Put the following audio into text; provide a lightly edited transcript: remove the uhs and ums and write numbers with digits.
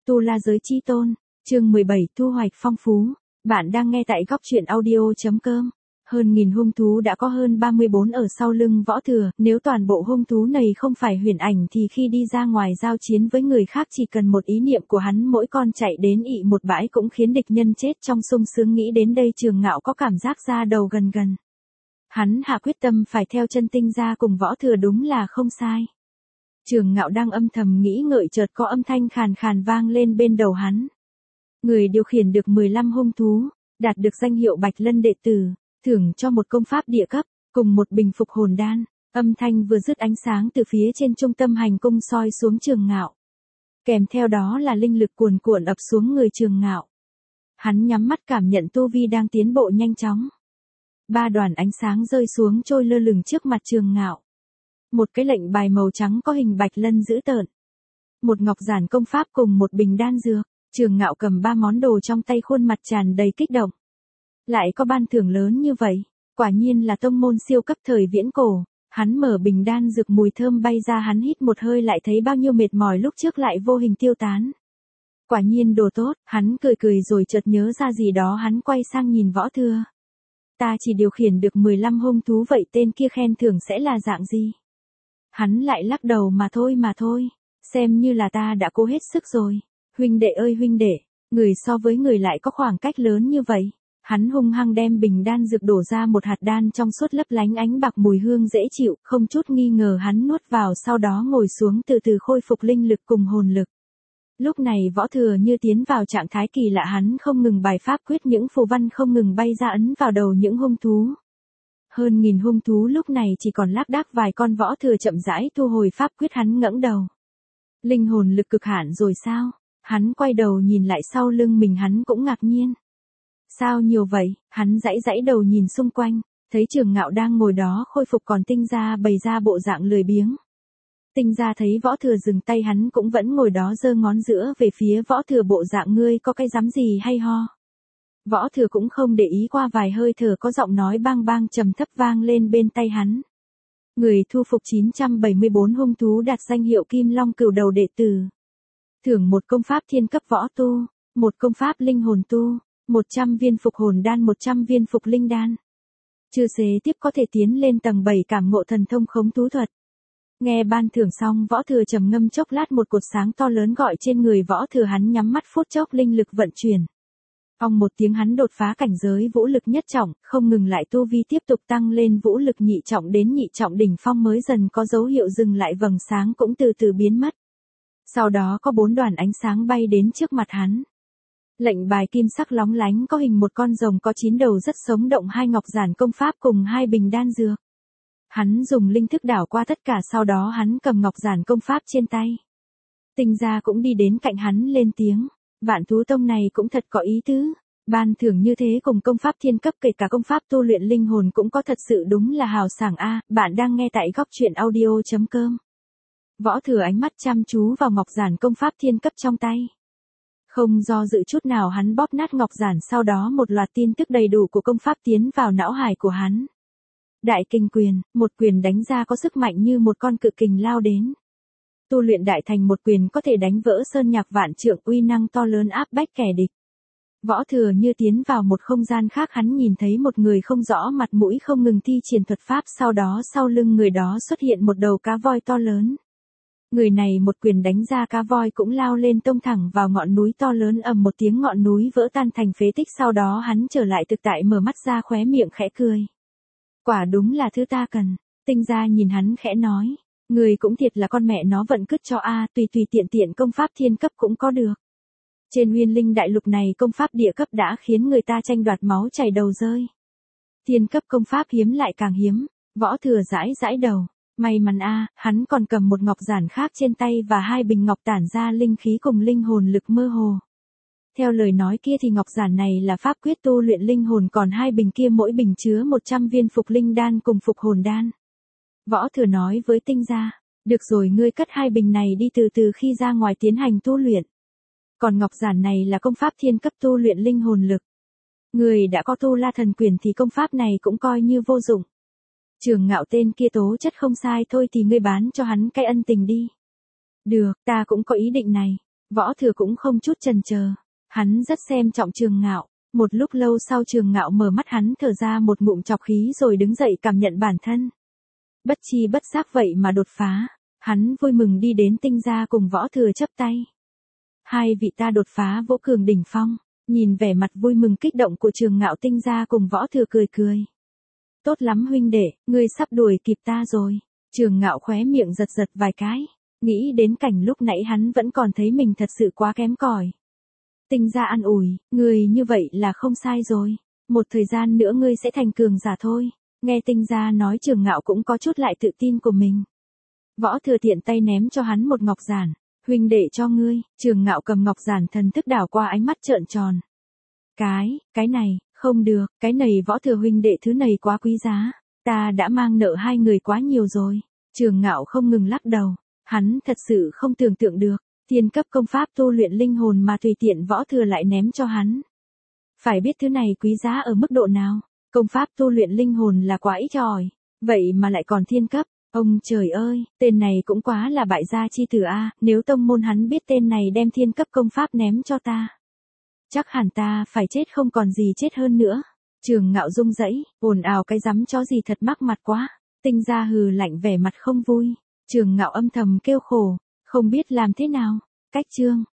Tu La Giới Chi Tôn, chương 17 thu hoạch phong phú. Bạn đang nghe tại góc truyện audio.com. Hơn nghìn hung thú đã có hơn 34 ở sau lưng Võ Thừa, nếu toàn bộ hung thú này không phải huyền ảnh thì khi đi ra ngoài giao chiến với người khác chỉ cần một ý niệm của hắn mỗi con chạy đến ị một bãi cũng khiến địch nhân chết trong sung sướng. Nghĩ đến đây Trường Ngạo có cảm giác da đầu gần gần. Hắn hạ quyết tâm phải theo chân Tinh Gia cùng Võ Thừa đúng là không sai. Trường Ngạo đang âm thầm nghĩ ngợi chợt có âm thanh khàn khàn vang lên bên đầu hắn. Người điều khiển được 15 hung thú, đạt được danh hiệu Bạch Lân đệ tử, thưởng cho một công pháp địa cấp, cùng một bình phục hồn đan. Âm thanh vừa dứt ánh sáng từ phía trên trung tâm hành cung soi xuống Trường Ngạo. Kèm theo đó là linh lực cuồn cuộn ập xuống người Trường Ngạo. Hắn nhắm mắt cảm nhận tu vi đang tiến bộ nhanh chóng. 3 đoàn ánh sáng rơi xuống trôi lơ lửng trước mặt Trường Ngạo. Một cái lệnh bài màu trắng có hình Bạch Lân dữ tợn. Một ngọc giản công pháp cùng một bình đan dược. Trường Ngạo cầm 3 món đồ trong tay, khuôn mặt tràn đầy kích động. Lại có ban thưởng lớn như vậy, quả nhiên là tông môn siêu cấp thời viễn cổ. Hắn mở bình đan dược, mùi thơm bay ra, hắn hít một hơi lại thấy bao nhiêu mệt mỏi lúc trước lại vô hình tiêu tán. Quả nhiên đồ tốt, hắn cười cười rồi chợt nhớ ra gì đó, hắn quay sang nhìn Võ Thừa. Ta chỉ điều khiển được 15 hung thú, vậy tên kia khen thưởng sẽ là dạng gì? Hắn lại lắc đầu, mà thôi, xem như là ta đã cố hết sức rồi. Huynh đệ ơi huynh đệ, người so với người lại có khoảng cách lớn như vậy. Hắn hung hăng đem bình đan dược đổ ra, một hạt đan trong suốt lấp lánh ánh bạc, mùi hương dễ chịu, không chút nghi ngờ hắn nuốt vào, sau đó ngồi xuống từ từ khôi phục linh lực cùng hồn lực. Lúc này Võ Thừa như tiến vào trạng thái kỳ lạ, hắn không ngừng bài pháp quyết, những phù văn không ngừng bay ra ấn vào đầu những hung thú. Hơn nghìn hung thú lúc này chỉ còn lác đác vài con. Võ Thừa chậm rãi thu hồi pháp quyết, hắn ngẩng đầu. Linh hồn lực cực hạn rồi sao? Hắn quay đầu nhìn lại sau lưng mình, hắn cũng ngạc nhiên. Sao nhiều vậy? Hắn giãy đầu nhìn xung quanh, thấy Trường Ngạo đang ngồi đó khôi phục, còn Tinh Gia bày ra bộ dạng lười biếng. Tinh Gia thấy Võ Thừa dừng tay, hắn cũng vẫn ngồi đó giơ ngón giữa về phía Võ Thừa, bộ dạng ngươi có cái dám gì hay ho. Võ Thừa cũng không để ý, qua vài hơi thở có giọng nói bang bang trầm thấp vang lên bên tay hắn. Người thu phục 974 hung thú, đạt danh hiệu Kim Long Cửu Đầu đệ tử. Thưởng một công pháp thiên cấp võ tu, một công pháp linh hồn tu, 100 viên phục hồn đan, 100 viên phục linh đan. Chưa xế tiếp có thể tiến lên tầng 7 cảm ngộ thần thông khống thú thuật. Nghe ban thưởng xong, Võ Thừa trầm ngâm chốc lát, một cột sáng to lớn gọi trên người Võ Thừa, hắn nhắm mắt phút chốc linh lực vận chuyển. Ong một tiếng, hắn đột phá cảnh giới vũ lực nhất trọng, không ngừng lại, tu vi tiếp tục tăng lên, vũ lực nhị trọng đến nhị trọng đỉnh phong mới dần có dấu hiệu dừng lại, vầng sáng cũng từ từ biến mất. Sau đó có 4 đoàn ánh sáng bay đến trước mặt hắn. Lệnh bài kim sắc lóng lánh có hình một con rồng có 9 đầu rất sống động, 2 ngọc giản công pháp cùng 2 bình đan dược. Hắn dùng linh thức đảo qua tất cả, sau đó hắn cầm ngọc giản công pháp trên tay. Tinh Gia cũng đi đến cạnh hắn lên tiếng. Vạn thú tông này cũng thật có ý tứ. Ban thưởng như thế cùng công pháp thiên cấp, kể cả công pháp tu luyện linh hồn cũng có, thật sự đúng là hào sảng a. Bạn đang nghe tại góc truyện audio.com. Võ Thừa ánh mắt chăm chú vào ngọc giản công pháp thiên cấp trong tay. Không do dự chút nào, hắn bóp nát ngọc giản, sau đó một loạt tin tức đầy đủ của công pháp tiến vào não hải của hắn. Đại kình quyền, một quyền đánh ra có sức mạnh như một con cự kình lao đến. Tu luyện đại thành, một quyền có thể đánh vỡ sơn nhạc vạn trượng, uy năng to lớn áp bách kẻ địch. Võ Thừa như tiến vào một không gian khác, hắn nhìn thấy một người không rõ mặt mũi không ngừng thi triển thuật pháp, sau đó sau lưng người đó xuất hiện một đầu cá voi to lớn. Người này một quyền đánh ra, cá voi cũng lao lên tông thẳng vào ngọn núi to lớn, ầm một tiếng ngọn núi vỡ tan thành phế tích, sau đó hắn trở lại thực tại, mở mắt ra khóe miệng khẽ cười. Quả đúng là thứ ta cần. Tinh Gia nhìn hắn khẽ nói. Người cũng thiệt là con mẹ nó vận cứt cho a, tùy tiện công pháp thiên cấp cũng có được. Trên Uyên Linh đại lục này công pháp địa cấp đã khiến người ta tranh đoạt máu chảy đầu rơi. Thiên cấp công pháp hiếm lại càng hiếm. Võ Thừa giãy đầu. May mắn a, hắn còn cầm một ngọc giản khác trên tay và 2 bình ngọc tản ra linh khí cùng linh hồn lực mơ hồ. Theo lời nói kia thì ngọc giản này là pháp quyết tu luyện linh hồn, còn 2 bình kia mỗi bình chứa 100 viên phục linh đan cùng phục hồn đan. Võ Thừa nói với Tinh Gia, được rồi, ngươi cất 2 bình này đi, từ từ khi ra ngoài tiến hành tu luyện. Còn ngọc giản này là công pháp thiên cấp tu luyện linh hồn lực. Người đã có tu La Thần Quyền thì công pháp này cũng coi như vô dụng. Trường Ngạo tên kia tố chất không sai, thôi thì ngươi bán cho hắn cái ân tình đi. Được, ta cũng có ý định này. Võ Thừa cũng không chút chần chờ. Hắn rất xem trọng Trường Ngạo. Một lúc lâu sau Trường Ngạo mở mắt hắn thở ra một ngụm trọc khí rồi đứng dậy cảm nhận bản thân. Bất chi bất giác vậy mà đột phá. Hắn vui mừng đi đến Tinh gia cùng Võ Thừa chắp tay. Hai vị ta đột phá Võ Cường đỉnh phong. Nhìn vẻ mặt vui mừng kích động của Trường Ngạo, Tinh gia cùng Võ Thừa cười cười. Tốt lắm huynh đệ, ngươi sắp đuổi kịp ta rồi. Trường Ngạo khóe miệng giật giật vài cái. Nghĩ đến cảnh lúc nãy hắn vẫn còn thấy mình thật sự quá kém cỏi. Tinh gia an ủi, ngươi như vậy là không sai rồi. Một thời gian nữa ngươi sẽ thành cường giả thôi. Nghe Tinh gia nói, Trường Ngạo cũng có chút lại tự tin của mình. Võ Thừa tiện tay ném cho hắn một ngọc giản. Huynh đệ cho ngươi. Trường Ngạo cầm ngọc giản, thần thức đảo qua, ánh mắt trợn tròn. Cái này, không được, cái này Võ Thừa huynh đệ, thứ này quá quý giá. Ta đã mang nợ hai người quá nhiều rồi. Trường Ngạo không ngừng lắc đầu. Hắn thật sự không tưởng tượng được. Thiên cấp công pháp tu luyện linh hồn mà tùy tiện Võ Thừa lại ném cho hắn. Phải biết thứ này quý giá ở mức độ nào. Công pháp tu luyện linh hồn là quá ít ỏi. Vậy mà lại còn thiên cấp. Ông trời ơi, tên này cũng quá là bại gia chi tử a. Nếu tông môn hắn biết tên này đem thiên cấp công pháp ném cho ta, chắc hẳn ta phải chết không còn gì chết hơn nữa. Trường Ngạo rung rẩy, ồn ào cái rắm chó gì thật mắc mặt quá. Tinh gia hừ lạnh, vẻ mặt không vui. Trường Ngạo âm thầm kêu khổ, không biết làm thế nào. Cách chương